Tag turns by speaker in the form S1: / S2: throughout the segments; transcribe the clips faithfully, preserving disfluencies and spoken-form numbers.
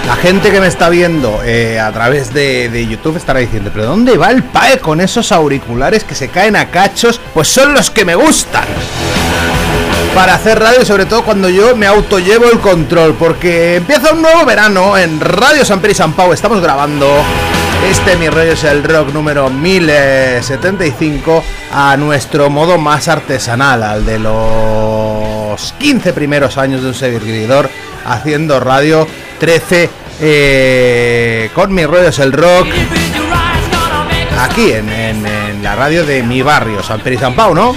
S1: La gente que me está viendo eh, a través de, de YouTube estará diciendo, ¿pero dónde va el Pae con esos auriculares que se caen a cachos? Pues son los que me gustan para hacer radio, sobre todo cuando yo me autollevo el control, porque empieza un nuevo verano en Radio Sant Pere i Sant Pau. Estamos grabando este Mi Rollo es el Rock número mil setenta y cinco a nuestro modo más artesanal, al de los quince primeros años de un servidor haciendo radio, trece eh, con Mi Rollo es el Rock, aquí en, en, en la radio de mi barrio, Sant Pere i Sant Pau, ¿no?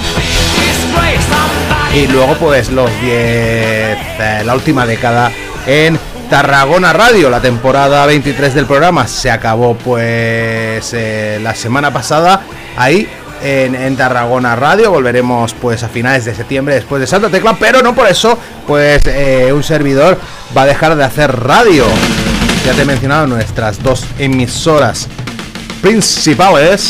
S1: Y luego pues los diez, eh, la última década en Tarragona Radio. La temporada veintitrés del programa se acabó pues eh, la semana pasada ahí en, en Tarragona Radio. Volveremos pues a finales de septiembre después de Santa Tecla, pero no por eso pues eh, un servidor va a dejar de hacer radio. Ya te he mencionado nuestras dos emisoras principales.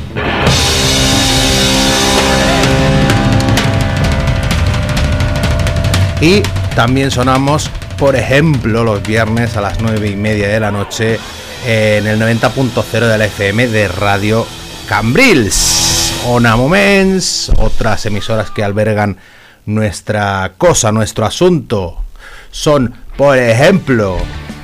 S1: Y también sonamos, por ejemplo, los viernes a las nueve y media de la noche en el noventa punto cero de la F M de Radio Cambrils. Ona Moments, otras emisoras que albergan nuestra cosa, nuestro asunto, son, por ejemplo,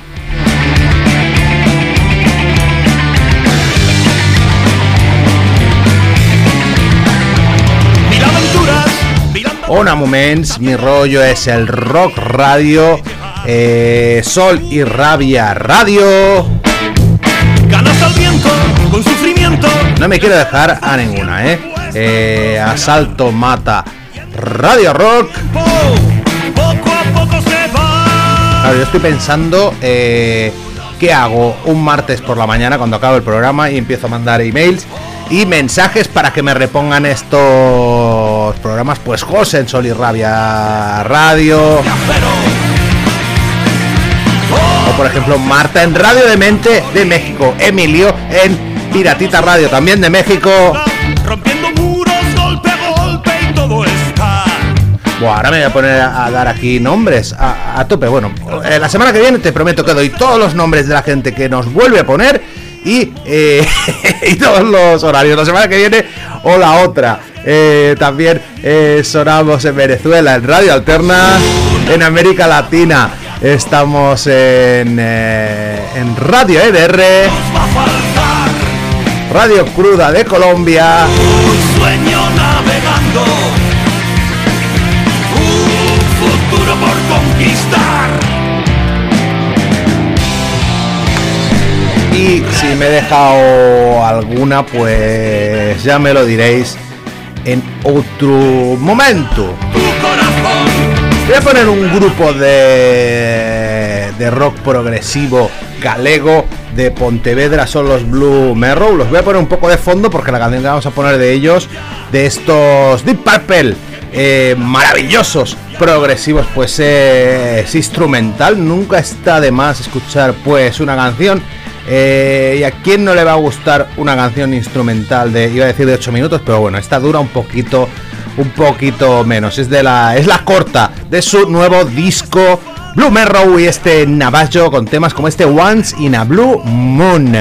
S1: Ona Moments, Mi Rollo es el Rock Radio, eh, Sol y Rabia Radio. Ganas al viento con sufrimiento. No me quiero dejar a ninguna, ¿eh? eh Asalto Mata Radio Rock. Poco a poco se va. Claro, yo estoy pensando eh, ¿qué hago un martes por la mañana cuando acabo el programa y empiezo a mandar emails y mensajes para que me repongan estos programas? Pues José en Sol y Rabia Radio, o por ejemplo Marta en Radio de Mente de México, Emilio en Piratita Radio también de México. Rompiendo muros golpe a golpe y todo está. Bueno, ahora me voy a poner a, a dar aquí nombres a, a tope. Bueno, eh, la semana que viene te prometo que doy todos los nombres de la gente que nos vuelve a poner y, eh, y todos los horarios. La semana que viene o la otra. Eh, también eh, sonamos en Venezuela en Radio Alterna, en América Latina estamos en, eh, en Radio E D R, Radio Cruda de Colombia, un sueño navegando, un futuro por conquistar. Y si me he dejado alguna, pues ya me lo diréis en otro momento. Voy a poner un grupo de, de rock progresivo galego de Pontevedra, son los Blue Merrow. Los voy a poner un poco de fondo porque la canción que vamos a poner de ellos, de estos Deep Purple, eh, maravillosos, progresivos, pues eh, es instrumental. Nunca está de más escuchar pues una canción. Eh, ¿Y a quién no le va a gustar una canción instrumental de, iba a decir de ocho minutos, pero bueno, esta dura un poquito, un poquito menos. Es de la, es la corta de su nuevo disco Blue Merrow y este Navajo con temas como este Once in a Blue Moon.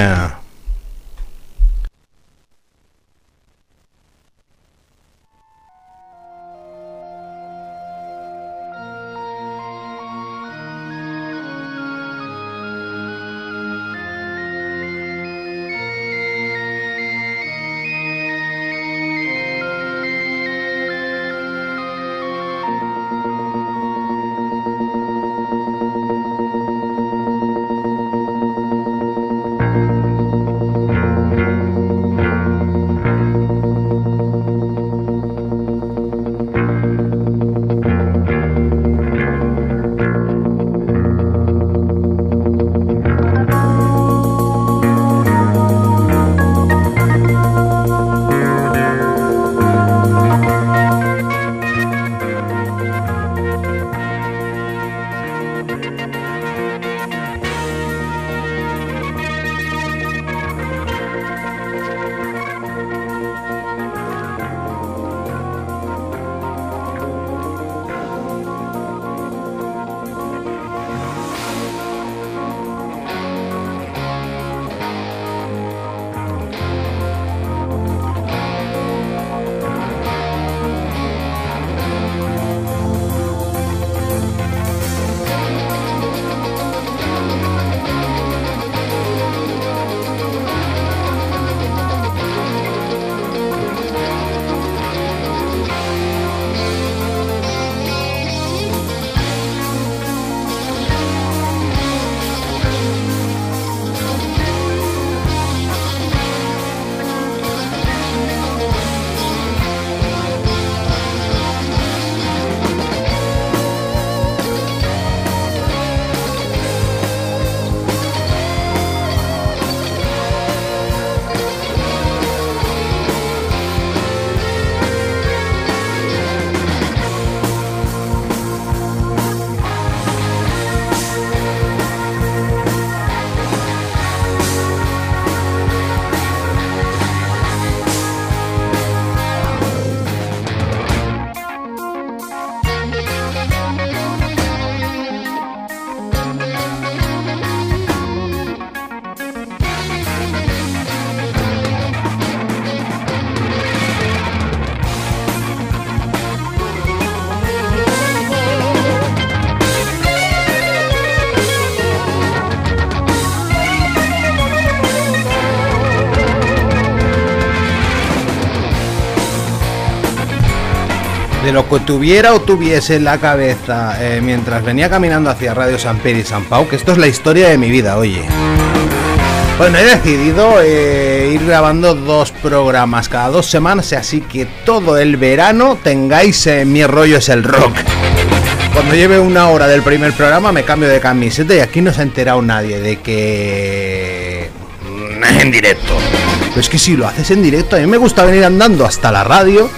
S1: de lo que tuviera o tuviese en la cabeza eh, mientras venía caminando hacia Radio San Pere y San Pau, que esto es la historia de mi vida, oye. Bueno, he decidido eh, ir grabando dos programas cada dos semanas, así que todo el verano tengáis eh, Mi Rollo es el Rock. Cuando lleve una hora del primer programa me cambio de camiseta y aquí no se ha enterado nadie de que... en directo. Pero es que si lo haces en directo, a mí me gusta venir andando hasta la radio.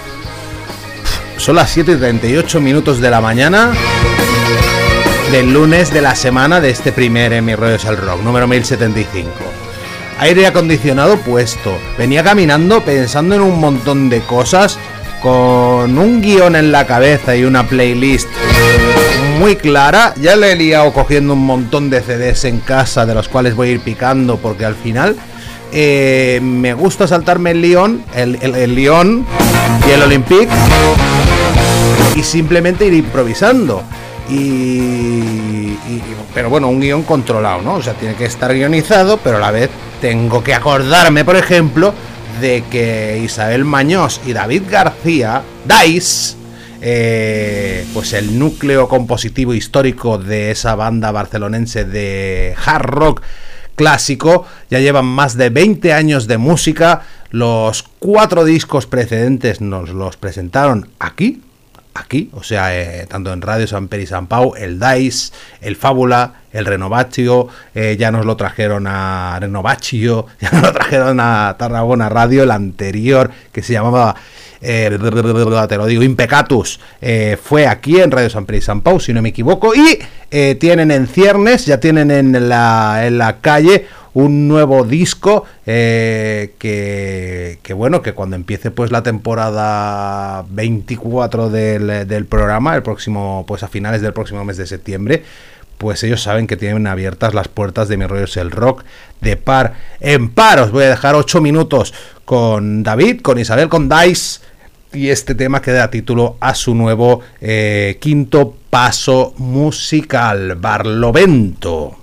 S1: Son las siete y treinta y ocho minutos de la mañana del lunes de la semana de este primer en Mi Rollo es el Rock, número mil setenta y cinco. Aire acondicionado puesto. Venía caminando pensando en un montón de cosas, con un guión en la cabeza y una playlist muy clara. Ya le he liado cogiendo un montón de C Ds en casa, de los cuales voy a ir picando, porque al final eh, me gusta saltarme el Lyon, el, el, el Lyon y el Olympique, y simplemente ir improvisando. Y, y, pero bueno, un guión controlado, ¿no? O sea, tiene que estar guionizado, pero a la vez tengo que acordarme, por ejemplo, de que Isabel Mañós y David García, Dice, eh, pues el núcleo compositivo histórico de esa banda barcelonense de hard rock clásico, ya llevan más de veinte años de música. Los cuatro discos precedentes nos los presentaron aquí, aquí, o sea, eh, tanto en Radio San Pere y San Pau, el Dice, el Fábula, el Renovatio, eh, ya nos lo trajeron a Renovatio, ya nos lo trajeron a Tarragona Radio, el anterior, que se llamaba, eh, te lo digo, Impecatus, eh, fue aquí en Radio San Pere y San Pau, si no me equivoco, y eh, tienen en ciernes, ya tienen en la, en la calle un nuevo disco eh, que, que bueno, que cuando empiece pues la temporada veinticuatro del, del programa, el próximo, pues a finales del próximo mes de septiembre, pues ellos saben que tienen abiertas las puertas de Mi Rollo es el Rock de par en par. Os voy a dejar ocho minutos con David, con Isabel, con Dice, y este tema que da título a su nuevo eh, quinto paso musical, Barlovento.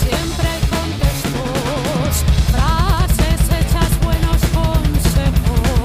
S2: Frases hechas, buenos consejos.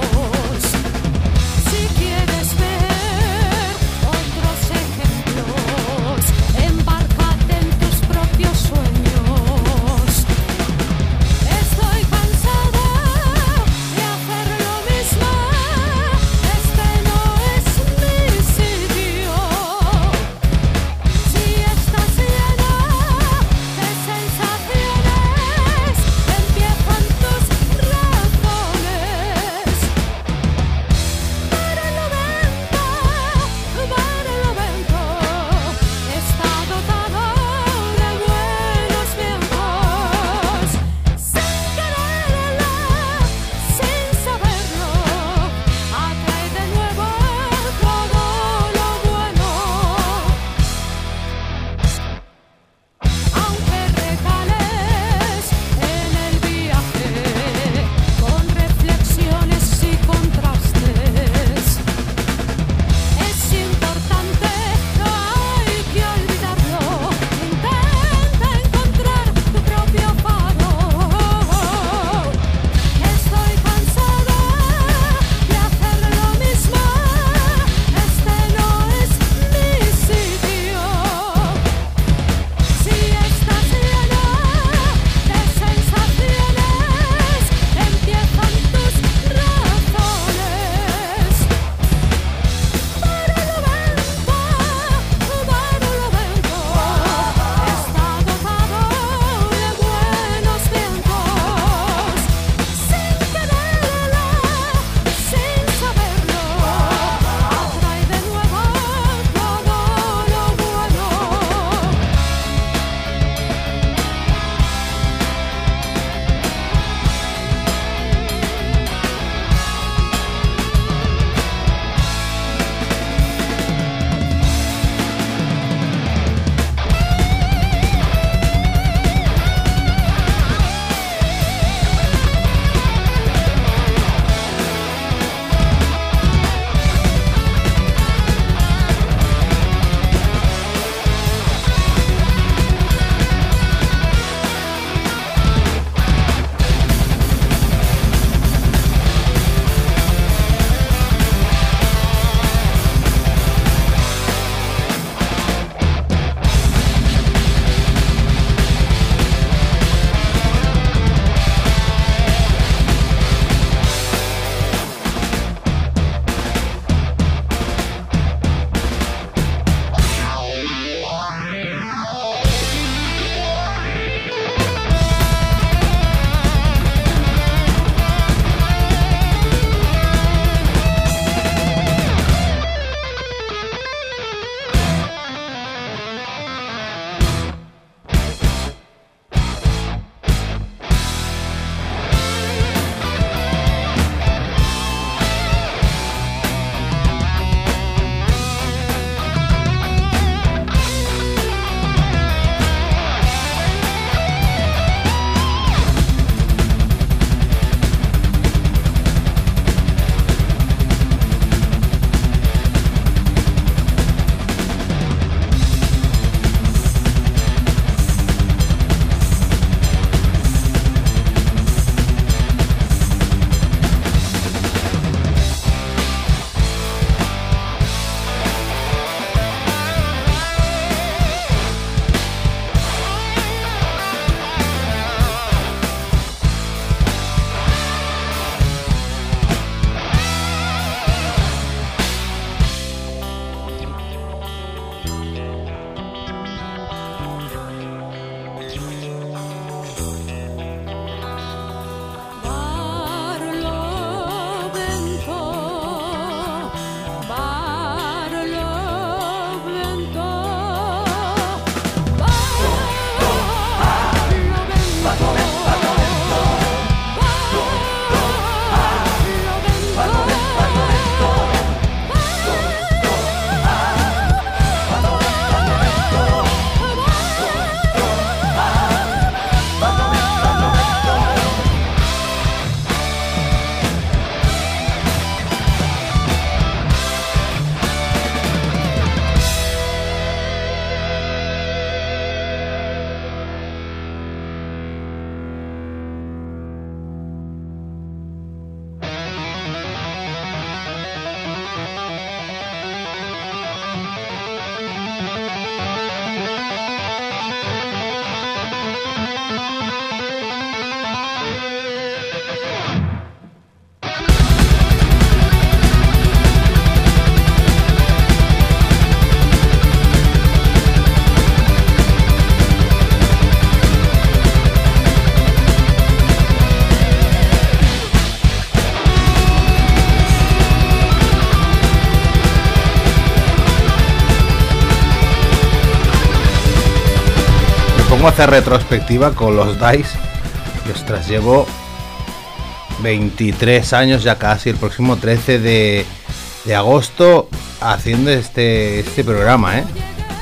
S1: pongo a hacer retrospectiva con los Dice, y ostras, llevo veintitrés años ya casi, el próximo trece de, de agosto haciendo este, este programa, ¿eh?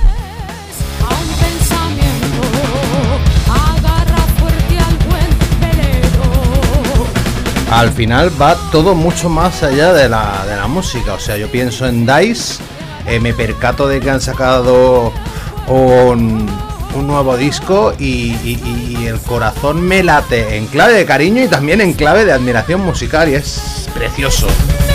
S1: Al final va todo mucho más allá de la, de la música. O sea, yo pienso en Dice, eh, me percato de que han sacado un, un nuevo disco y, y, y el corazón me late en clave de cariño y también en clave de admiración musical, y es precioso.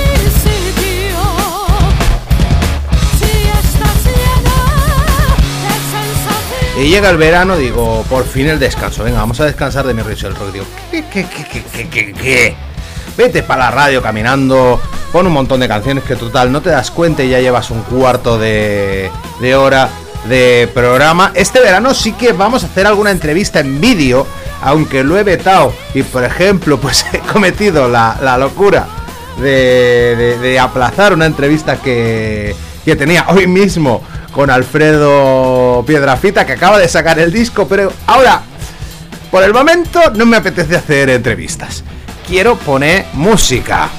S1: Y llega el verano, digo, por fin el descanso. Venga, vamos a descansar de mi Ritual Rock. Digo, ¿qué, qué, qué, qué, qué, qué, qué? Vete para la radio caminando, pon un montón de canciones que total no te das cuenta y ya llevas un cuarto de, de hora de programa. Este verano sí que vamos a hacer alguna entrevista en vídeo, aunque lo he vetado. Y por ejemplo, pues he cometido la, la locura de, de, de aplazar una entrevista que, que tenía hoy mismo con Alfredo Piedrafita, que acaba de sacar el disco, pero ahora, por el momento, no me apetece hacer entrevistas. Quiero poner música.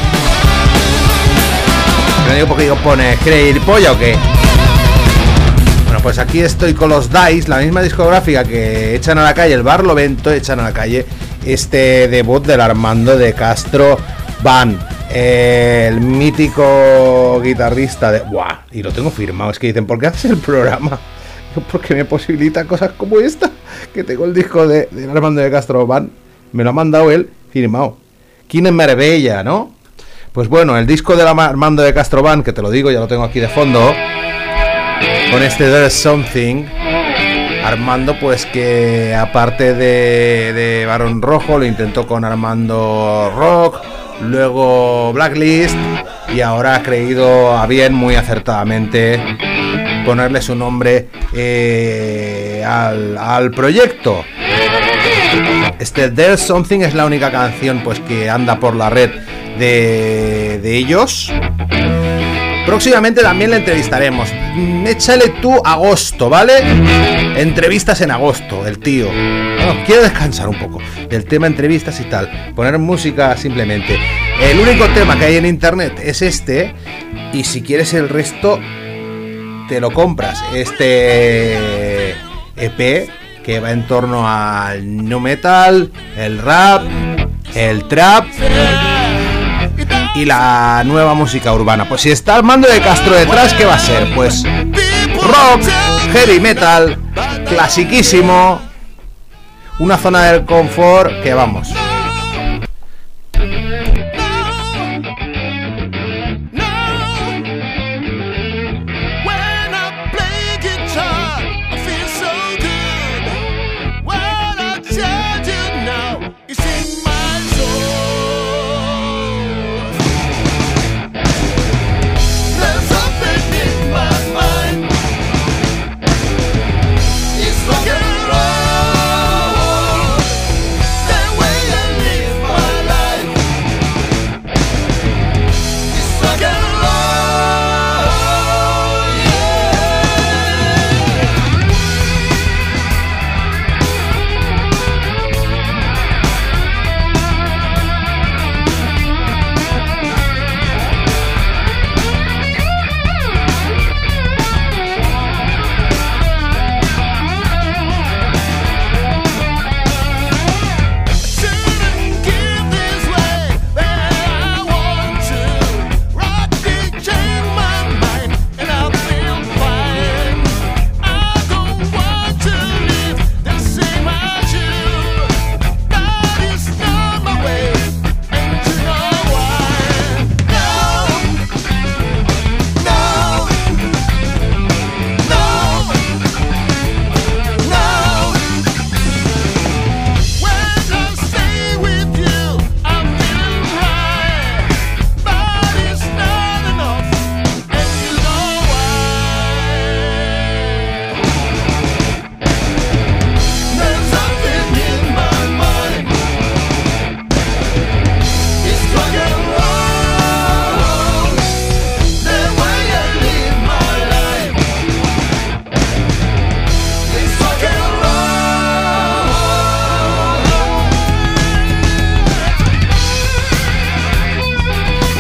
S1: ¿No digo porque digo pone creer polla o qué? Bueno, pues aquí estoy con los Dice, la misma discográfica que echan a la calle el Barlovento, echan a la calle este debut del Armando de Castro Band. El mítico guitarrista de... ¡Buah! Y lo tengo firmado. Es que dicen, ¿por qué haces el programa? Porque me posibilita cosas como esta. Que tengo el disco de, de Armando de Castro Band. Me lo ha mandado él firmado. Quina Meravella, ¿no? Pues bueno, el disco de Armando de Castro Band, que te lo digo, ya lo tengo aquí de fondo. Con este There's Something. Armando, pues que aparte de, de Barón Rojo, lo intentó con Armando Rock, luego Blacklist, y ahora ha creído a bien, muy acertadamente, ponerle su nombre eh, al, al proyecto. Este There's Something es la única canción pues que anda por la red de, de ellos. Próximamente también le entrevistaremos. Échale tú agosto, ¿vale? Entrevistas en agosto, el tío. Bueno, quiero descansar un poco del tema entrevistas y tal. Poner música simplemente. El único tema que hay en internet es este. Y si quieres el resto, te lo compras. Este E P que va en torno al nu metal, el rap, el trap y la nueva música urbana. Pues si está Armando de Castro detrás, ¿qué va a ser? Pues rock, heavy metal, clasiquísimo, una zona del confort que vamos.
S2: Way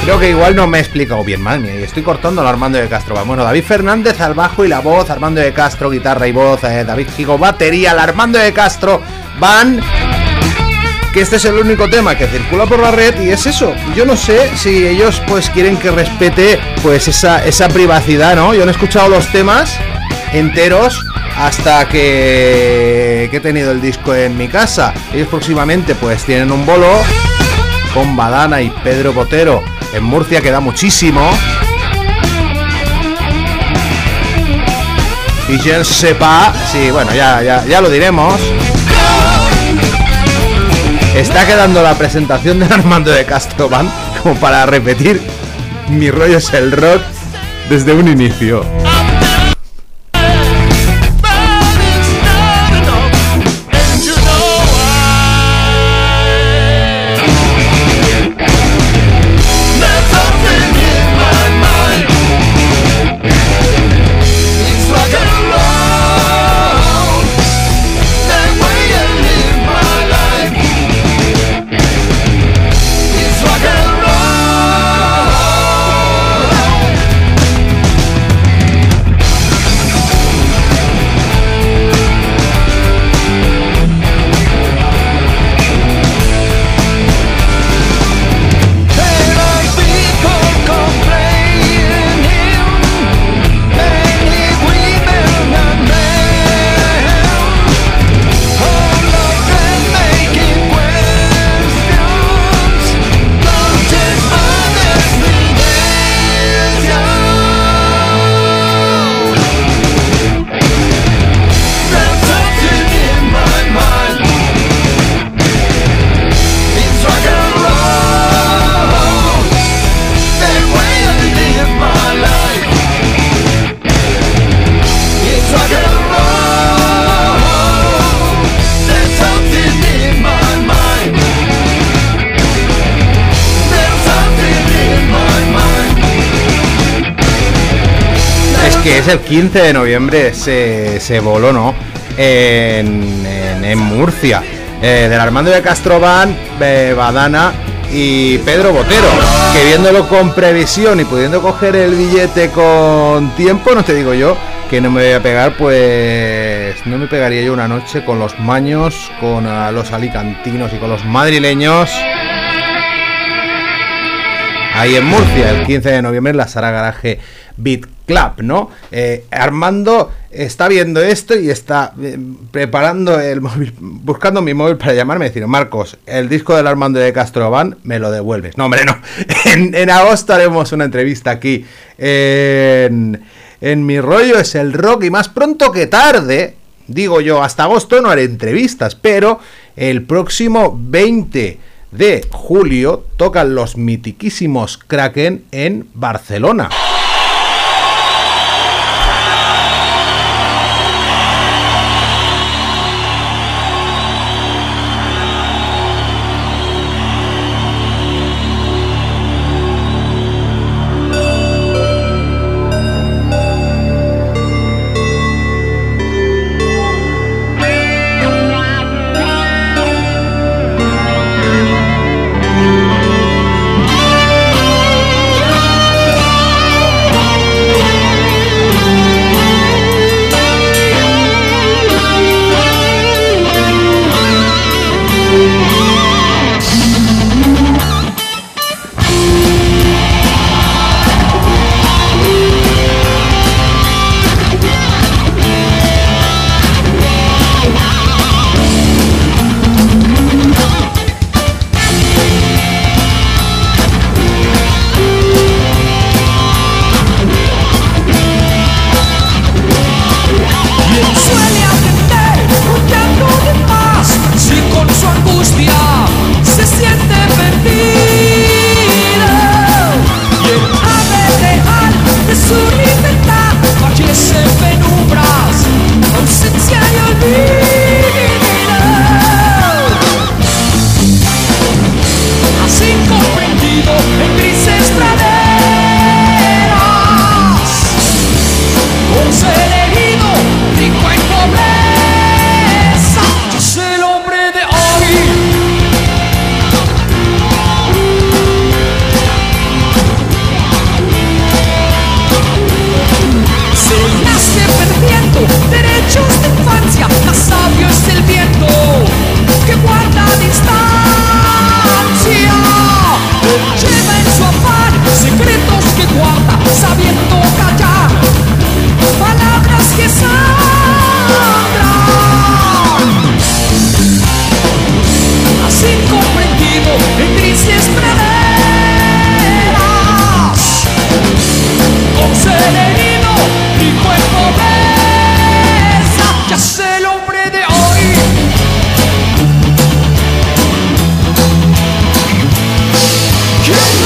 S1: Creo que igual no me he explicado bien, madre mía, y estoy cortando al Armando de Castro. Bueno, David Fernández al bajo y la voz, Armando de Castro guitarra y voz, eh, David Higo batería, el Armando de Castro van... Que este es el único tema que circula por la red y es eso. Yo no sé si ellos pues quieren que respete pues esa, esa privacidad, ¿no? Yo no he escuchado los temas enteros hasta que, que he tenido el disco en mi casa. Ellos próximamente pues tienen un bolo con Badana y Pedro Botero en Murcia, que da muchísimo. Y je ne sais pas, sí, bueno, ya, ya, ya lo diremos. Está quedando la presentación de Armando de Castro Band como para repetir Mi rollo es el rock desde un inicio. Que es el quince de noviembre, se, se voló, ¿no? En, en, en Murcia. Eh, del Armando de Castro Band, eh, Badana y Pedro Botero. Que viéndolo con previsión y pudiendo coger el billete con tiempo, no te digo yo que no me voy a pegar, pues no me pegaría yo una noche con los maños, con uh, los alicantinos y con los madrileños. Ahí en Murcia, el quince de noviembre, en la Sala Garaje Beat Club, ¿no? Eh, Armando está viendo esto y está eh, preparando el móvil, buscando mi móvil para llamarme y decir: Marcos, el disco del Armando de Castro Band me lo devuelves. No, hombre, no. En, en agosto haremos una entrevista aquí en, en Mi Rollo es el Rock, y más pronto que tarde, digo yo, hasta agosto no haré entrevistas, pero el próximo veinte de julio tocan los mitiquísimos Kraken en Barcelona.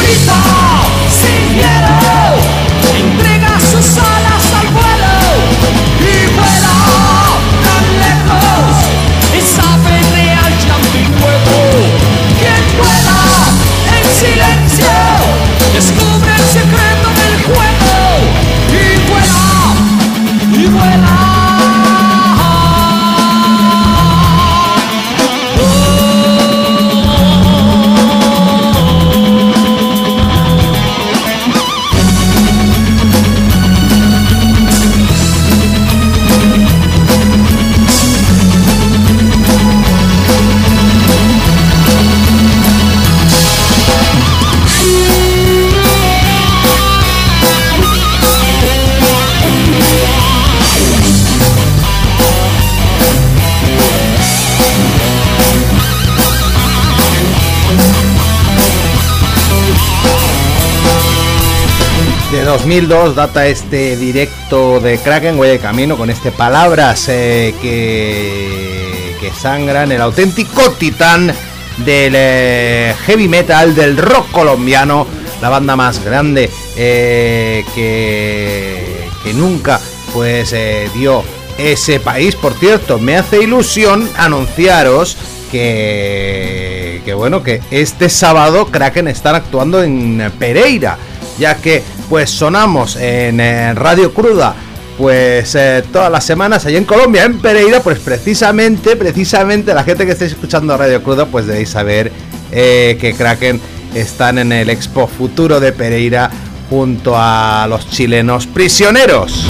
S1: dos mil dos data este directo de Kraken, Huella de Camino, con este Palabras eh, que, que sangran, el auténtico titán del eh, heavy metal, del rock colombiano, la banda más grande eh, que, que nunca pues eh, dio ese país. Por cierto, me hace ilusión anunciaros que, que bueno, que este sábado Kraken están actuando en Pereira, ya que pues sonamos en, en Radio Cruda pues eh, todas las semanas allá en Colombia, en Pereira. Pues precisamente, precisamente la gente que estéis escuchando Radio Cruda pues debéis saber eh, que Kraken están en el Expo Futuro de Pereira junto a los chilenos Prisioneros.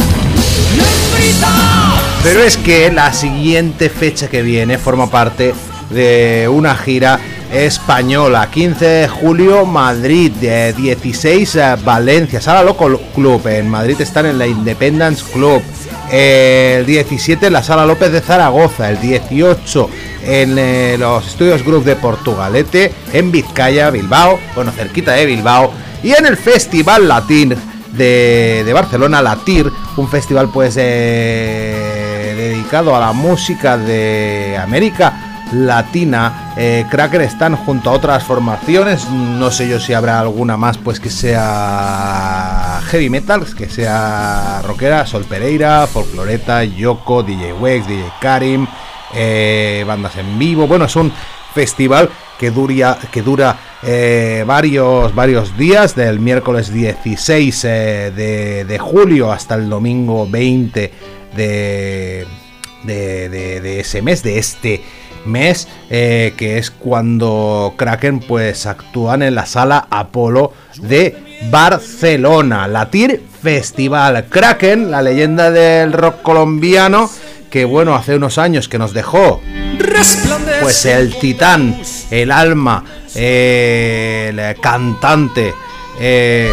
S1: Pero es que la siguiente fecha que viene forma parte de una gira española. Quince de julio Madrid, eh, dieciséis eh, Valencia, Sala Loco Club. En Madrid están en la Independence Club. Eh, el diecisiete en la Sala López de Zaragoza. El dieciocho en eh, los Estudios Group de Portugalete. En Vizcaya, Bilbao, bueno, cerquita de Bilbao. Y en el Festival Latín de, de Barcelona, Latir, un festival pues eh, dedicado a la música de América Latina. eh, Kraken están junto a otras formaciones, no sé yo si habrá alguna más pues que sea heavy metal, que sea rockera, Sol Pereira, Folkloreta, Yoko, D J Wex, D J Karim, eh, bandas en vivo. Bueno, es un festival que dura, que dura eh, varios, varios días, del miércoles dieciséis eh, de, de julio hasta el domingo veinte de, de, de, de ese mes, de este mes, eh, que es cuando Kraken pues actúan en la Sala Apolo de Barcelona. Latir Festival. Kraken, la leyenda del rock colombiano, que bueno, hace unos años que nos dejó pues el titán, el alma, eh, el cantante, eh,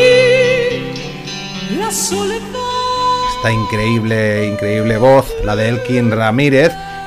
S1: esta increíble, increíble voz, la de Elkin Ramírez.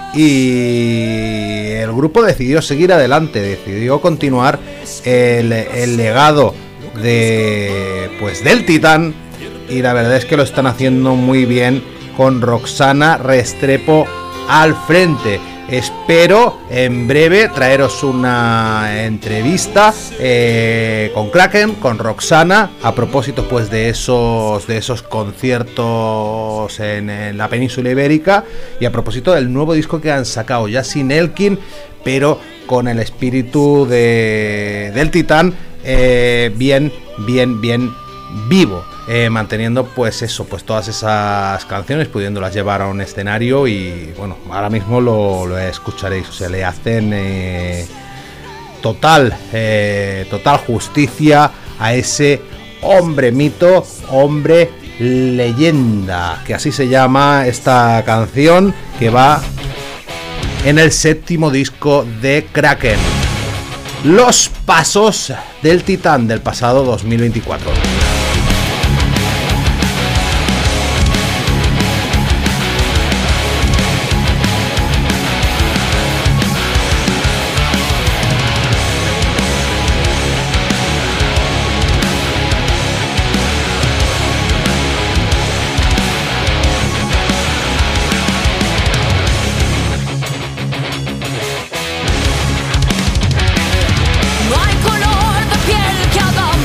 S1: Y el grupo decidió seguir adelante, decidió continuar el, el legado de pues del titán, y la verdad es que lo están haciendo muy bien con Roxana Restrepo al frente. Espero en breve traeros una entrevista eh, con Kraken, con Roxana, a propósito pues de esos de esos conciertos en, en la península ibérica, y a propósito del nuevo disco que han sacado, ya sin Elkin, pero con el espíritu de, del titán eh, bien, bien, bien vivo. Eh, manteniendo pues eso, pues todas esas canciones, pudiéndolas llevar a un escenario. Y bueno, ahora mismo lo, lo escucharéis, o sea, le hacen eh, total eh, total justicia a ese hombre mito, hombre leyenda, que así se llama esta canción, que va en el séptimo disco de Kraken, Los Pasos del Titán, del pasado dos mil veinticuatro.
S2: No hay color de piel que haga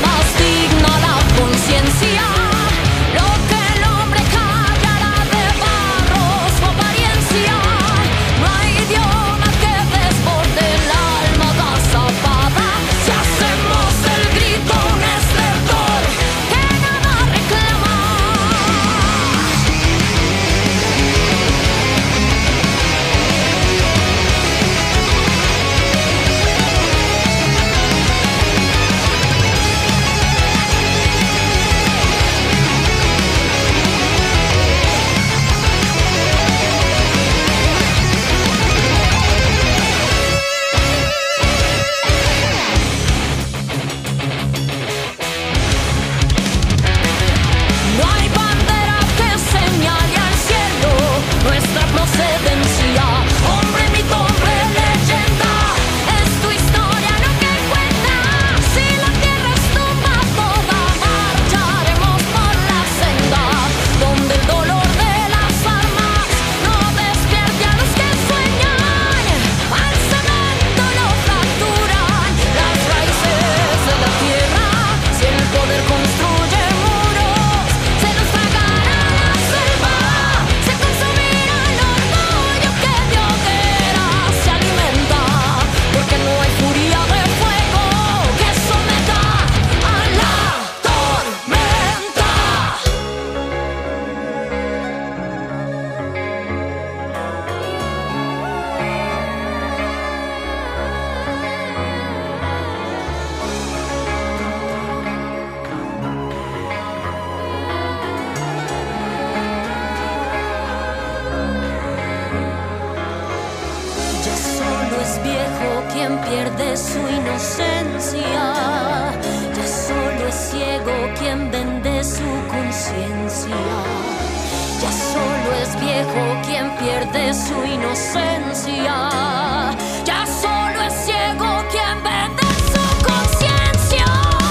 S2: pierde su inocencia. Ya solo es ciego quien vende su conciencia. Ya solo es viejo quien pierde su inocencia. Ya solo es ciego quien vende su conciencia.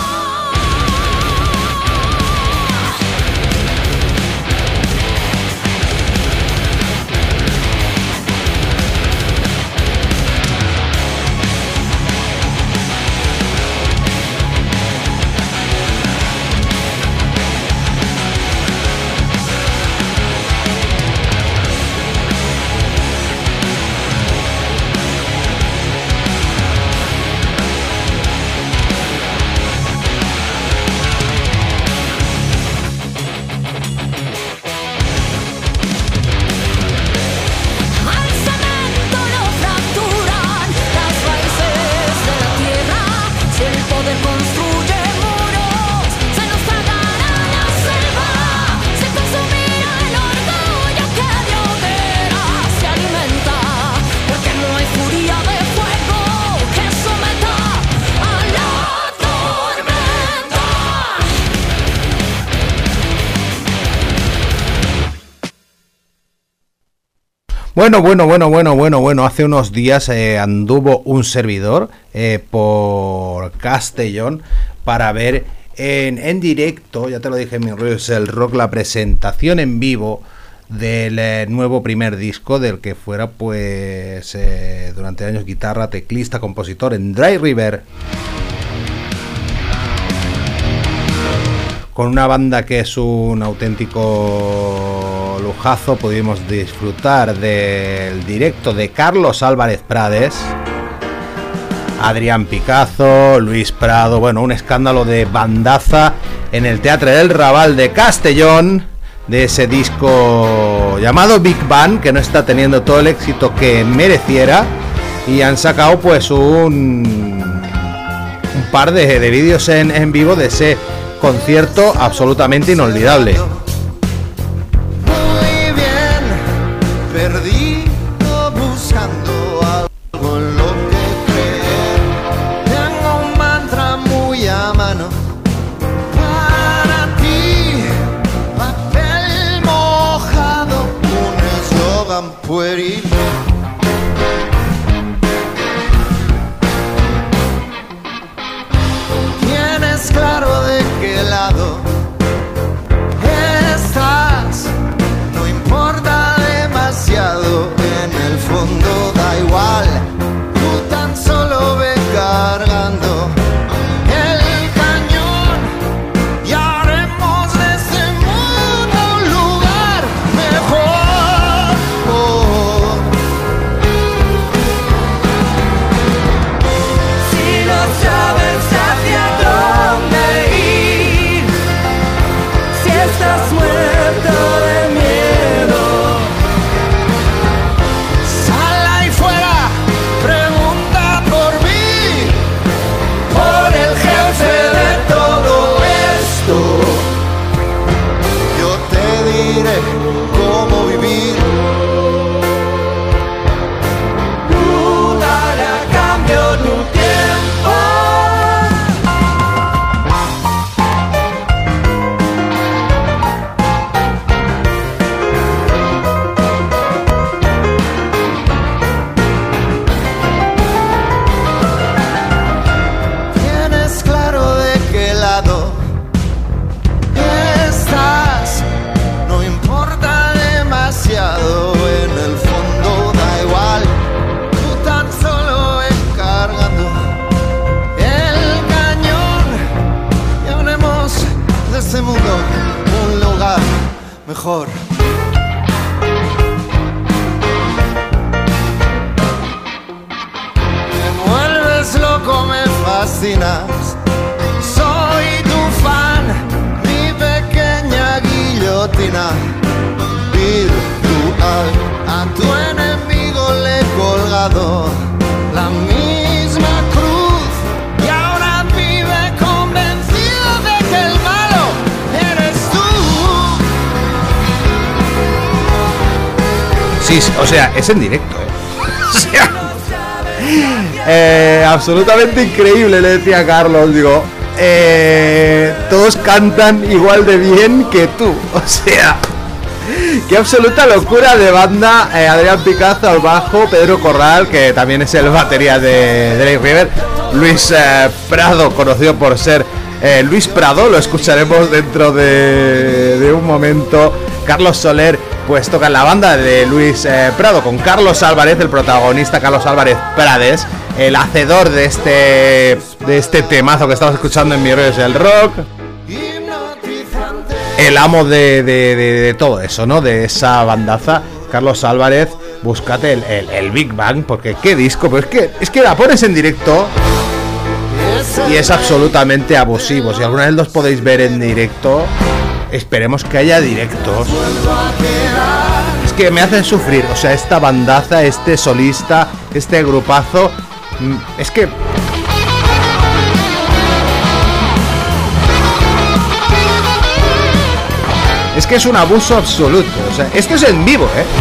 S1: Bueno, bueno, bueno, bueno, bueno, bueno, hace unos días eh, anduvo un servidor eh, por Castellón para ver en, en directo, ya te lo dije en mi rollo, es el rock, la presentación en vivo del eh, nuevo primer disco del que fuera pues eh, durante años guitarra, teclista, compositor en Dry River. Con una banda que es un auténtico lujazo, pudimos disfrutar del directo de Carlos Álvarez Prades, Adrián Picazo, Luis Prado, bueno, un escándalo de bandaza en el Teatre del Raval de Castellón, de ese disco llamado Big Bang, que no está teniendo todo el éxito que mereciera, y han sacado pues un, un par de, de vídeos en, en vivo de ese concierto absolutamente inolvidable.
S3: Muy bien, perdido buscando algo en lo que creer. Tengo un mantra muy a mano para ti, papel mojado, un eslogan pueril. Tienes claro de qué lado estás, no importa demasiado, en el fondo da igual, tú tan solo ve cargando el cañón y haremos de este mundo un lugar mejor. Oh. Si no sabes hacia dónde ir, si estás muerto de miedo, sal ahí fuera, pregunta por mí, por el jefe de todo esto. Yo te diré cómo vivir. Tú dale a cambio tu tiempo. Tienes claro de qué lado estás, no importa demasiado, en el fondo da igual, tú tan solo encargando el cañón y haremos de este mundo un lugar mejor. Me vuelves loco, me fascinas, soy tu fan, mi pequeña guillotina virtual. A tu enemigo le he colgado la misma cruz y ahora vive convencido de que el malo eres tú.
S1: Sí, o sea, es en directo, ¿eh? O sea, Eh, absolutamente increíble, le decía a Carlos, digo, eh, todos cantan igual de bien que tú, o sea, qué absoluta locura de banda. eh, Adrián Picazo al bajo, Pedro Corral, que también es el batería de Drake River, Luis eh, Prado, conocido por ser eh, Luis Prado, lo escucharemos dentro de, de un momento. Carlos Soler pues toca en la banda de Luis eh, Prado, con Carlos Álvarez, el protagonista, Carlos Álvarez Prades, el hacedor de este de este temazo que estamos escuchando en Mi Rollo es el Rock, el amo de, de, de, de todo eso, ¿no? De esa bandaza, Carlos Álvarez. Búscate el, el, el Big Bang, porque qué disco, pues es que, es que la pones en directo y es absolutamente abusivo. Si alguna vez los podéis ver en directo, esperemos que haya directos. Es que me hacen sufrir, o sea, esta bandaza, este solista, este grupazo, es que... Es que es un abuso absoluto, o sea, esto es en vivo, ¿eh?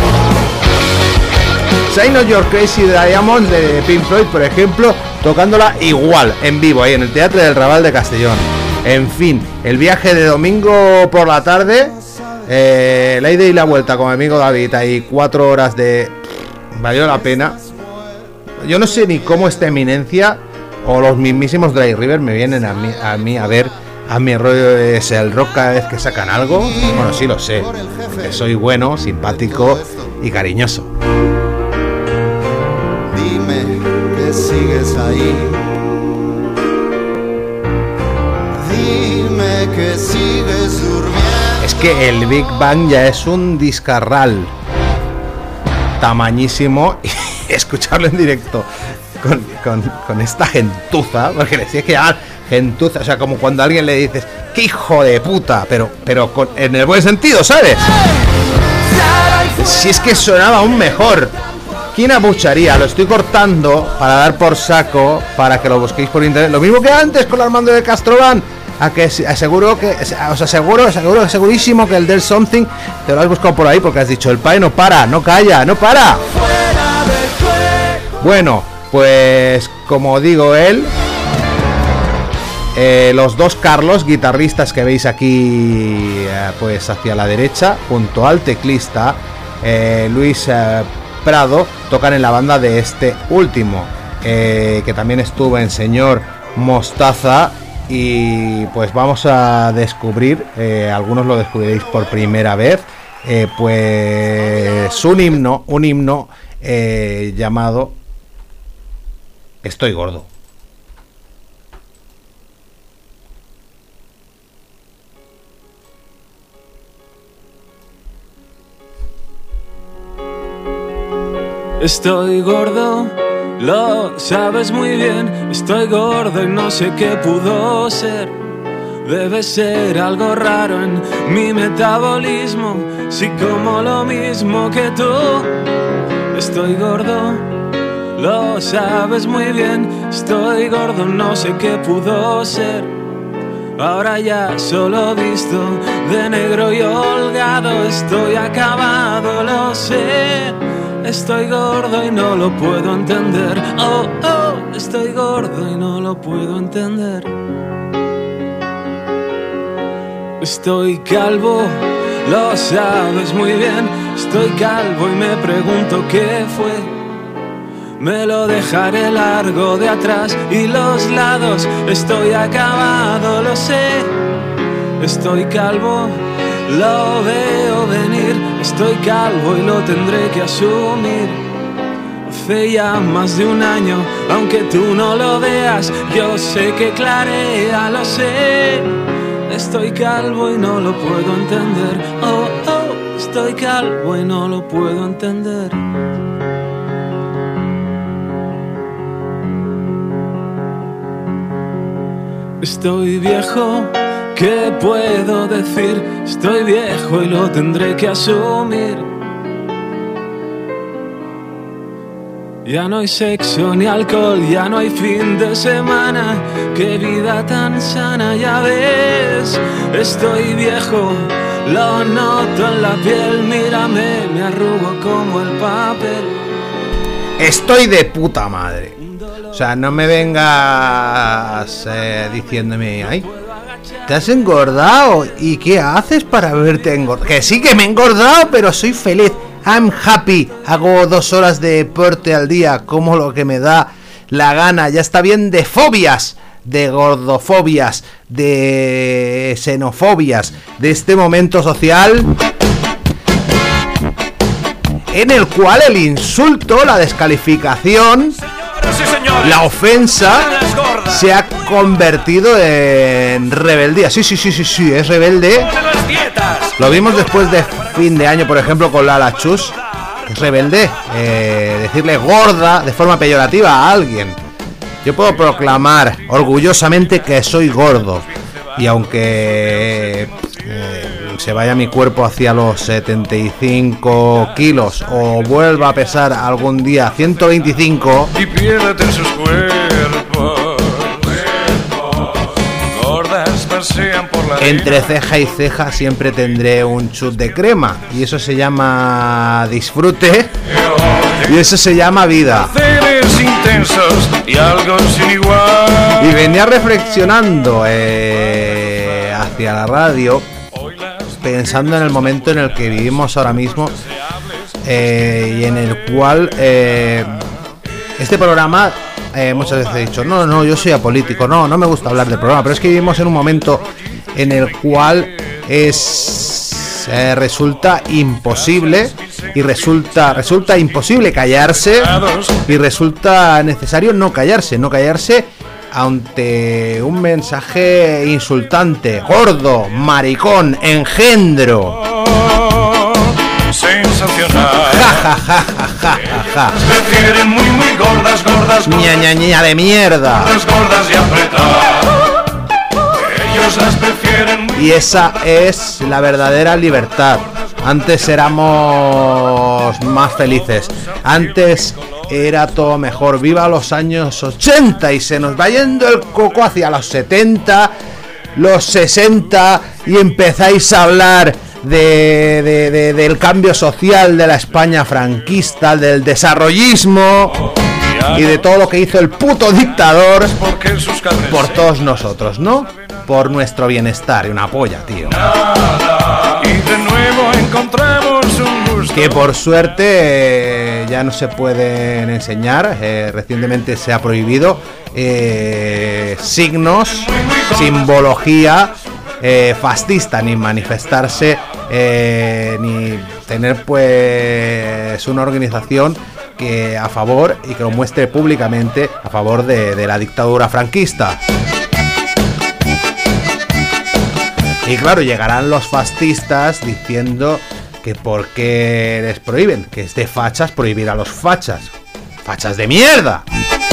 S1: Sign of Your Crazy Diamonds de Pink Floyd, por ejemplo, tocándola igual, en vivo, ahí en el Teatro del Raval de Castellón. En fin, el viaje de domingo por la tarde, eh, la ida y la vuelta con mi amigo David, ahí cuatro horas de... valió la pena. Yo no sé ni cómo esta eminencia o los mismísimos Drake River me vienen a mí a, mí a ver a Mi Rollo es el Rock cada vez que sacan algo. Bueno, sí lo sé, porque soy bueno, simpático y cariñoso.
S3: Dime que sigues ahí. Dime que sigues durmiendo.
S1: Es que el Big Bang ya es un discarral tamañísimo, y escucharlo en directo con, con, con esta gentuza, porque le tienes que llamar gentuza, o sea, como cuando a alguien le dices ¡qué hijo de puta! Pero, pero con, en el buen sentido, ¿sabes? Si es que sonaba aún mejor. ¿Quién abucharía? Lo estoy cortando para dar por saco, para que lo busquéis por internet. Lo mismo que antes con Armando de Castrovan. A que aseguro que os aseguro, aseguro, segurísimo que el There's Something te lo has buscado por ahí, porque has dicho el Pai no para, no calla, no para. Bueno, pues como digo él, eh, los dos Carlos, guitarristas que veis aquí, eh, pues hacia la derecha, junto al teclista eh, Luis eh, Prado, tocan en la banda de este último, eh, que también estuvo en Señor Mostaza. Y pues vamos a descubrir, eh, algunos lo descubriréis por primera vez, eh, pues un himno, un himno eh, llamado Estoy Gordo.
S4: Estoy gordo, lo sabes muy bien, estoy gordo y no sé qué pudo ser. Debe ser algo raro en mi metabolismo, si como lo mismo que tú. Estoy gordo, lo sabes muy bien, estoy gordo, no sé qué pudo ser. Ahora ya solo visto de negro y holgado, estoy acabado, lo sé. Estoy gordo y no lo puedo entender. Oh, oh, estoy gordo y no lo puedo entender. Estoy calvo, lo sabes muy bien. Estoy calvo y me pregunto qué fue. Me lo dejaré largo de atrás y los lados. Estoy acabado, lo sé. Estoy calvo, lo veo venir, estoy calvo y lo tendré que asumir. Hace ya más de un año, aunque tú no lo veas, yo sé que clarea, lo sé. Estoy calvo y no lo puedo entender. Oh, oh, estoy calvo y no lo puedo entender. Estoy viejo, ¿qué puedo decir? Estoy viejo y lo tendré que asumir. Ya no hay sexo ni alcohol, ya no hay fin de semana. Qué vida tan sana, ya ves. Estoy viejo, lo noto en la piel. Mírame, me arrugo como el papel.
S1: Estoy de puta madre. O sea, no me vengas eh, diciéndome, ay, ¿te has engordado? ¿Y qué haces para verte engordado? Que sí que me he engordado, pero soy feliz. I'm happy. Hago dos horas de deporte al día, como lo que me da la gana. Ya está bien de fobias, de gordofobias, de xenofobias, de este momento social en el cual el insulto, la descalificación, la ofensa se ha convertido en rebeldía. Sí, sí, sí, sí, sí, es rebelde. Lo vimos después de fin de año, por ejemplo, con Lala Chus. Es rebelde eh, decirle gorda de forma peyorativa a alguien. Yo puedo proclamar orgullosamente que soy gordo. Y aunque eh, se vaya mi cuerpo hacia los setenta y cinco kilos o vuelva a pesar algún día ciento veinticinco,
S5: y piérdete en sus cuerpos, gordas pasean por la
S1: entre ceja y ceja siempre tendré un chut de crema. Y eso se llama disfrute. Y eso se llama vida.
S5: intensos y algo sin igual.
S1: Y venía reflexionando eh, hacia la radio, pensando en el momento en el que vivimos ahora mismo, eh, y en el cual eh, este programa eh, muchas veces he dicho, no, no, yo soy apolítico, no, no me gusta hablar del programa, pero es que vivimos en un momento en el cual es eh, resulta imposible y resulta resulta imposible callarse y resulta necesario no callarse, no callarse ante un mensaje insultante, gordo, maricón, engendro.
S5: Sensacional.
S1: Ja, ja, ja, ja, ja, ja.
S5: Prefieren muy, muy gordas, gordas, gordas.
S1: Ña, ña, ña de mierda.
S5: Gordas, gordas y apretadas. Ellos las prefieren muy.
S1: Y esa es la verdadera libertad. Antes éramos más felices. Antes era todo mejor. Viva los años ochenta y se nos va yendo el coco hacia los setenta, los sesenta y empezáis a hablar de, de, de, del cambio social de la España franquista, del desarrollismo y de todo lo que hizo el puto dictador por todos nosotros, ¿no? Por nuestro bienestar. Y una polla, tío.
S5: Y de nuevo encontramos un gusto.
S1: Que por suerte eh, ya no se pueden enseñar. Eh, recientemente se ha prohibido eh, signos, simbología eh, fascista, ni manifestarse, eh, ni tener pues una organización que a favor y que lo muestre públicamente a favor de, de la dictadura franquista. Y claro, llegarán los fascistas diciendo que por qué les prohíben, que es de fachas prohibir a los fachas. ¡Fachas de mierda!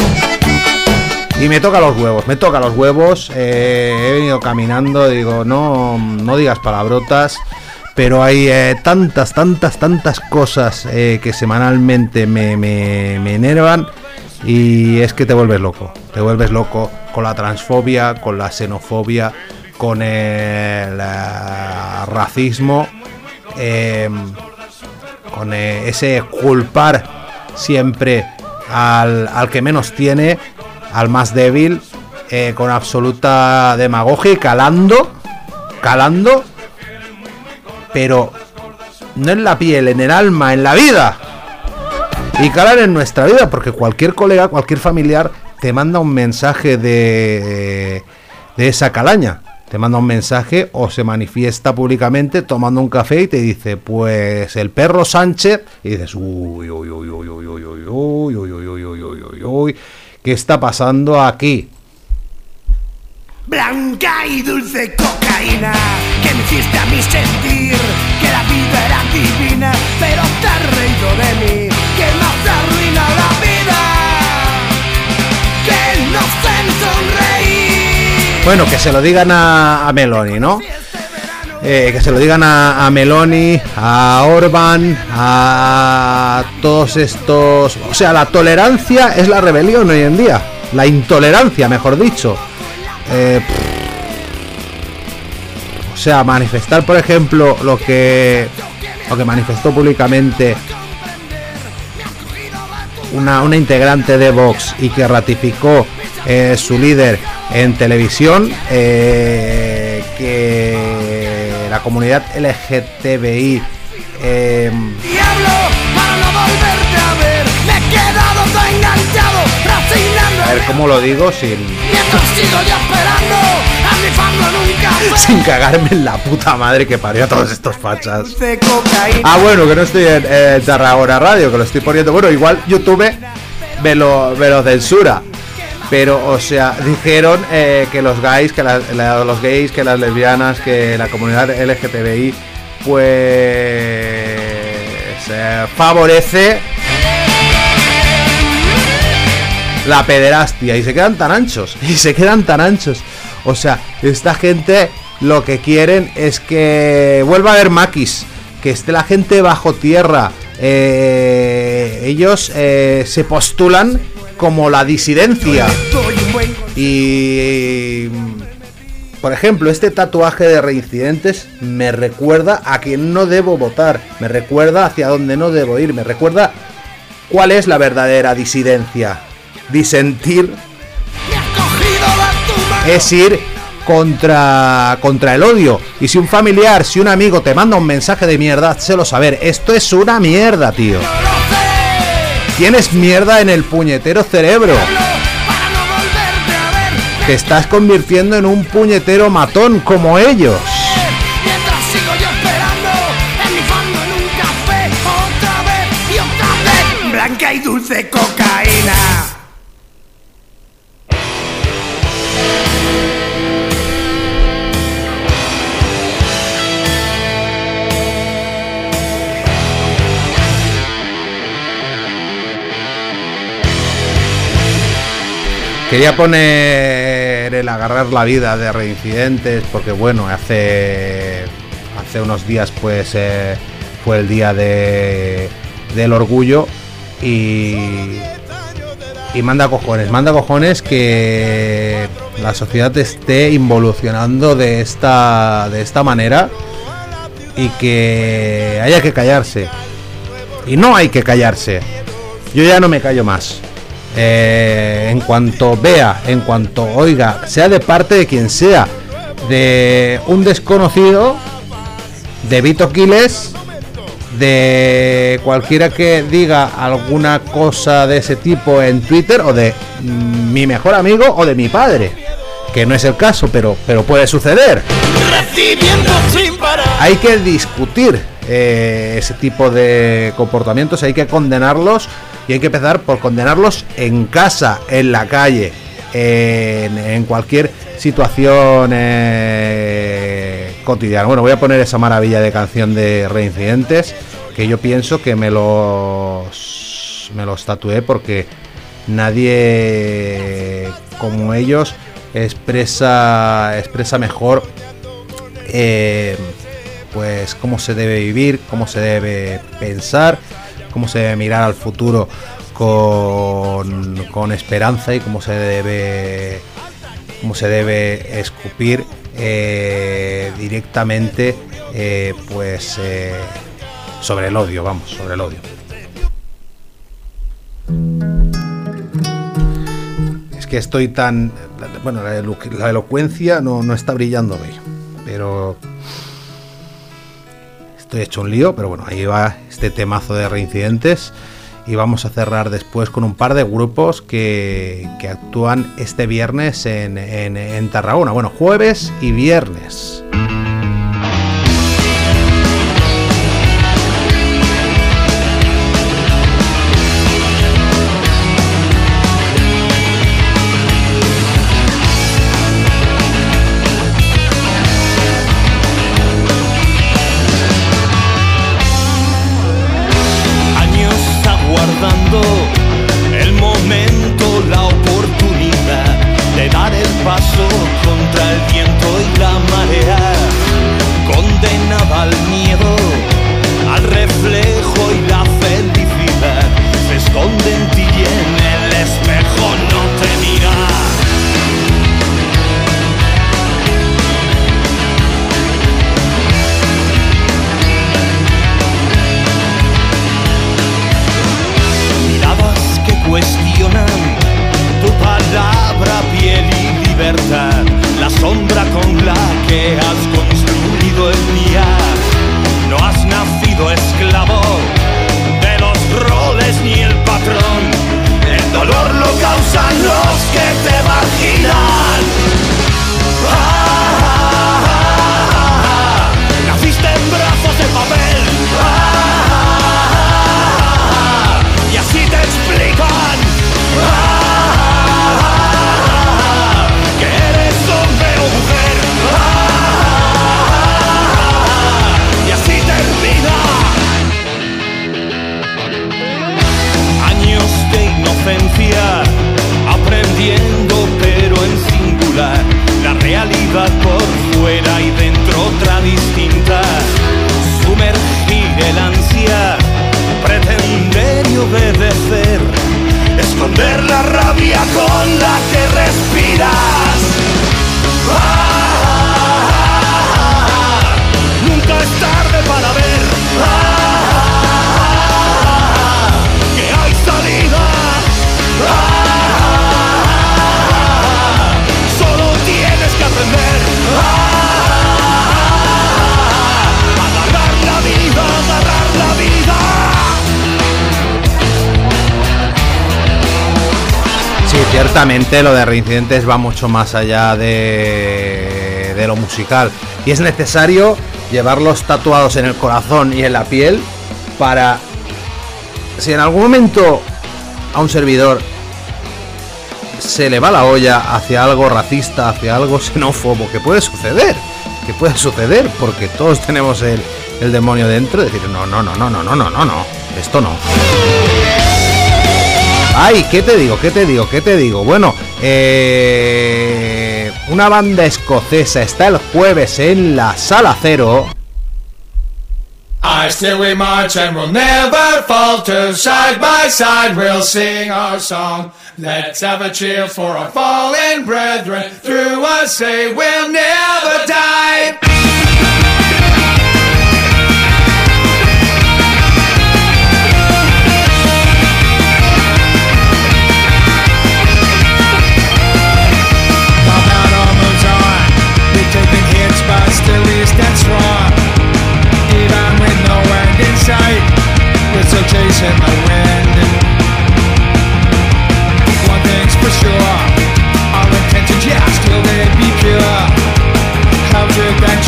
S1: Y me toca los huevos, me toca los huevos. Eh, he venido caminando, digo, no, no digas palabrotas, pero hay eh, tantas, tantas, tantas cosas eh, que semanalmente me, me, me enervan. Y es que te vuelves loco, te vuelves loco con la transfobia, con la xenofobia, con el uh, racismo, eh, con eh, ese culpar siempre al, al que menos tiene, al más débil, eh, con absoluta demagogia y calando, calando, pero no en la piel, en el alma, en la vida. Y calar en nuestra vida, porque cualquier colega, cualquier familiar te manda un mensaje de, de esa calaña. Te manda un mensaje o se manifiesta públicamente tomando un café y te dice, pues el perro Sánchez, y dices, uy, uy, uy, uy, uy, uy, uy, uy, uy, uy, uy, uy, uy, uy, ¿qué está pasando aquí?
S6: Blanca y dulce cocaína que me hiciste a mí sentir que la vida era divina, pero te has reído de mí, que nos arruina la vida, que nos hacen sonreír.
S1: Bueno, que se lo digan a, a Meloni, ¿no? Eh, que se lo digan a, a Meloni, a Orbán, a todos estos... O sea, la tolerancia es la rebelión hoy en día. La intolerancia, mejor dicho. Eh, o sea, manifestar, por ejemplo, lo que, lo que manifestó públicamente una, una integrante de Vox y que ratificó eh, su líder en televisión, eh, que la comunidad L G T B I eh,
S6: Diablo, para no volverte a ver, me he quedado tan enganchado, resignando.
S1: a ver cómo lo digo sin
S6: Mientras sigo yo esperando a mi fama nunca.
S1: sin cagarme en la puta madre que parió a todos estos fachas.
S6: Dulce cocaína.
S1: Ah, bueno, que no estoy en eh, Tarragona Radio, que lo estoy poniendo. Bueno, igual YouTube me lo, me lo censura. Pero, o sea, dijeron eh, que los gays, que la, la, los gays, que las lesbianas, que la comunidad L G T B I, pues eh, favorece la pederastia. Y se quedan tan anchos, y se quedan tan anchos. O sea, esta gente lo que quieren es que vuelva a haber maquis, que esté la gente bajo tierra. Eh, ellos eh, se postulan como la disidencia. Y, por ejemplo, este tatuaje de reincidentes me recuerda a quien no debo votar, me recuerda hacia dónde no debo ir, me recuerda cuál es la verdadera disidencia. Disentir es ir contra, contra el odio. Y si un familiar, si un amigo te manda un mensaje de mierda, házelo saber. Esto es una mierda, tío. Tienes mierda en el puñetero cerebro. Te estás convirtiendo en un puñetero matón como ellos.
S6: Mientras sigo yo esperando en mi fondo en un café, otra vez y otra vez. Blanca y dulce cocaína.
S1: Quería poner el agarrar la vida de reincidentes porque bueno, hace hace unos días pues eh, fue el día de del orgullo y y manda cojones, manda cojones que la sociedad esté involucionando de esta de esta manera y que haya que callarse. Y no hay que callarse. Yo ya no me callo más. Eh, en cuanto vea, en cuanto oiga, sea de parte de quien sea, de un desconocido, de Vito Quiles, de cualquiera que diga alguna cosa de ese tipo en Twitter, o de mm, mi mejor amigo o de mi padre, que no es el caso, pero, pero puede suceder. Hay que discutir eh, ese tipo de comportamientos, hay que condenarlos. Y hay que empezar por condenarlos en casa, en la calle, en, en cualquier situación eh, cotidiana. Bueno, voy a poner esa maravilla de canción de Reincidentes, que yo pienso que me los, me los tatué porque nadie como ellos expresa, expresa mejor eh, pues cómo se debe vivir, cómo se debe pensar, cómo se debe mirar al futuro con, con esperanza y cómo se debe cómo se debe escupir eh, directamente eh, pues eh, sobre el odio, vamos, sobre el odio. Es que estoy tan bueno, la, elu- la elocuencia no, no está brillando hoy, pero estoy hecho un lío, pero bueno, ahí va este temazo de Reincidentes y vamos a cerrar después con un par de grupos que, que actúan este viernes en, en, en Tarragona, bueno, jueves y viernes.
S3: El momento, la oportunidad de dar el paso contra el viento y la marea.
S7: fuera y dentro otra distinta. Sumergir el ansia, pretender y obedecer, esconder la rabia con la que respiras. Ah, ah, ah, ah, nunca es tarde para ver ah, ah, ah, que hay salida. Ah, ah, ah, solo tienes que aprender ah, ah, a agarrar la vida, agarrar la vida.
S1: Sí, ciertamente lo de Reincidentes va mucho más allá de, de lo musical. Y es necesario llevarlos tatuados en el corazón y en la piel para... Si en algún momento a un servidor se le va la olla hacia algo racista, hacia algo xenófobo, que puede suceder, que puede suceder, porque todos tenemos el, el demonio dentro, decir, no, no, no, no, no, no, no, no, no, esto no. Ay, ¿qué te digo? ¿Qué te digo? ¿Qué te digo? Bueno, eh, una banda escocesa está el jueves en la Sala Cero.
S5: I still we march and we'll never falter. Side by side we'll sing our song. Let's have a cheer for our fallen brethren. Through us say we'll never die.
S8: But still we stand strong, even with no end in sight. We're still chasing the wind. One thing's for sure, our intentions, yeah, still they be pure. How to that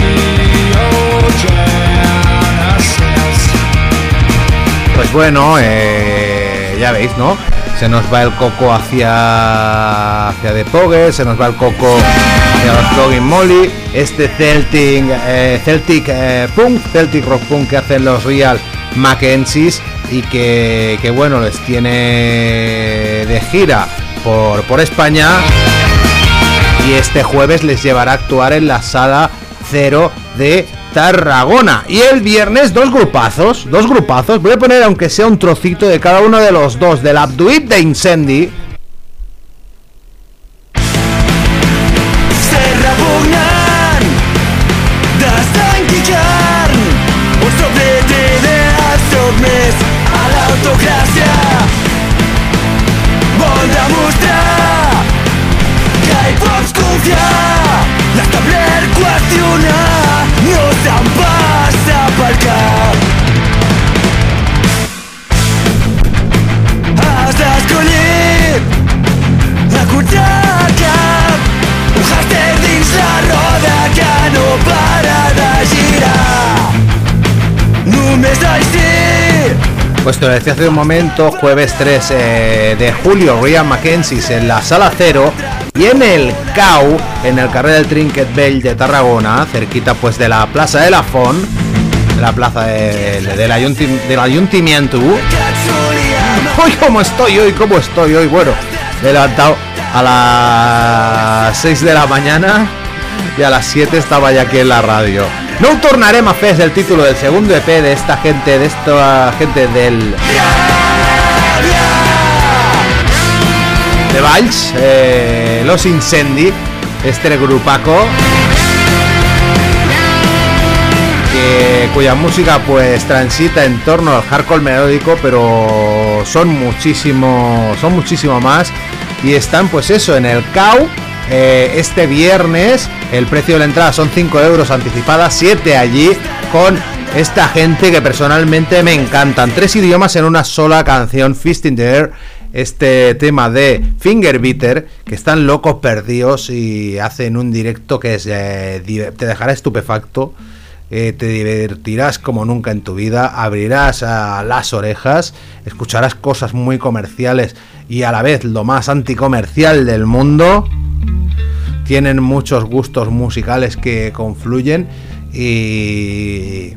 S8: Genesis.
S1: Pues bueno, eh, ya veis, ¿no? Se nos va el coco hacia hacia The Pogues, se nos va el coco hacia los Flogging Molly, este Celtic eh, Celtic eh, Punk, Celtic Rock Punk que hacen los Real Mackenzies y que, que bueno, les tiene de gira por, por España, y este jueves les llevará a actuar en la Sala Cero de Tarragona. Y el viernes dos grupazos, dos grupazos. Voy a poner aunque sea un trocito de cada uno de los dos, del Abduit de Incendi. Pues te lo decía hace un momento, jueves tres eh, de julio, Real Mackenzies en la Sala Cero, y en el C A U, en el carrer del Trinquet Vell de Tarragona, cerquita pues de la Plaza de la Font, de la plaza de, de, del, ayunti, del Ayuntamiento. Hoy cómo estoy, hoy cómo estoy, hoy bueno, me he levantado a las seis de la mañana y a las siete estaba ya aquí en la radio. No tornarem a fer es el título del segundo E P de esta gente, de esta gente del de Valls, eh, Los Incendi, este grupaco que, cuya música pues transita en torno al hardcore melódico, pero son muchísimo, son muchísimo más, y están pues eso en el C A U. Eh, este viernes el precio de la entrada son cinco euros anticipada, siete allí, con esta gente que personalmente me encantan. Tres idiomas en una sola canción, Fist in the Air, este tema de Fingerbeater, que están locos perdidos y hacen un directo que es, eh, te dejará estupefacto, eh, te divertirás como nunca en tu vida, abrirás uh, las orejas, escucharás cosas muy comerciales y a la vez lo más anticomercial del mundo. Tienen muchos gustos musicales que confluyen y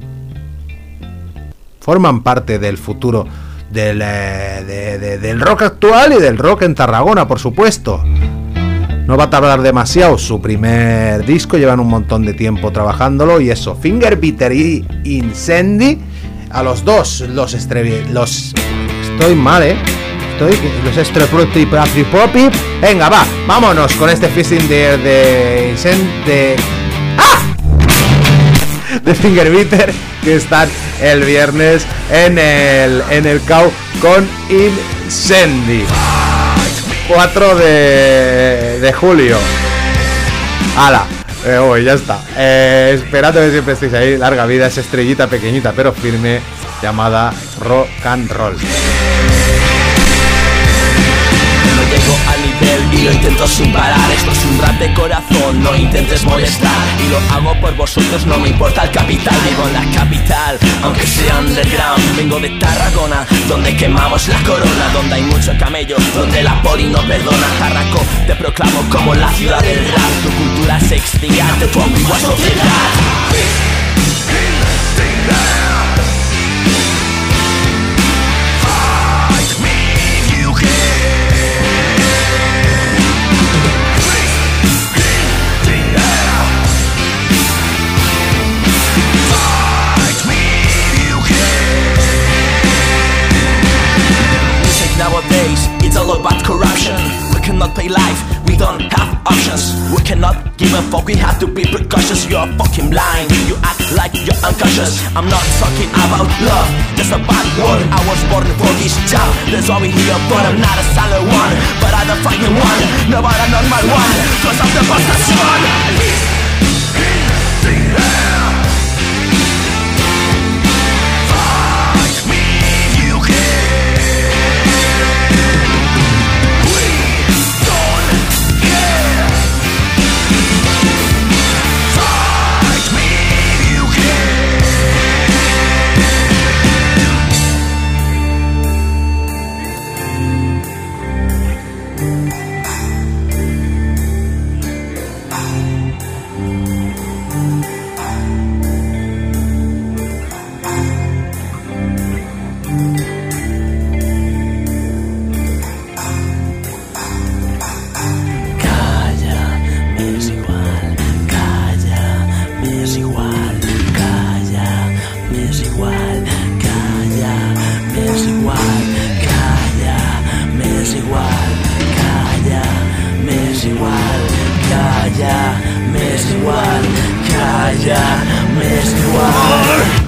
S1: forman parte del futuro del, de, de, del rock actual y del rock en Tarragona, por supuesto. no va a tardar demasiado su primer disco, llevan un montón de tiempo trabajándolo y eso, Fingerbiter y Incendi, a los dos los estrevi... los... estoy mal, eh estoy... los estreputi popi. Venga, va, vámonos con este Fisting de... de... Incendi... de... ¡ah! de Fingerbiter, que están el viernes en el en el C A U con Incendi, cuatro de julio. ¡Hala! Eh, oh, ya está. Eh, esperando que siempre estéis ahí. Larga vida, esa estrellita pequeñita pero firme llamada Rock and Roll.
S9: Llego al nivel y lo intento sin parar. Esto es un rap de corazón, no intentes molestar. Y lo hago por vosotros, no me importa el capital. Vivo en la capital, aunque sea underground. Vengo de Tarragona, donde quemamos la corona, donde hay mucho camello, donde la poli no perdona. Tarraco, te proclamo como la ciudad del rap. Tu cultura se extingue ante tu ambigua sociedad. Nowadays, it's all about corruption. We cannot pay life, we don't have options. We cannot give a fuck, we have to be precautious. You're fucking blind, you act like you're unconscious. I'm not talking about love, just a bad word. I was born for this job, that's why we're here. But I'm not a solid one, but I'm the fucking one. No, but a normal one, cause I'm the postation. Calla, m'és igual, calla, m'és igual.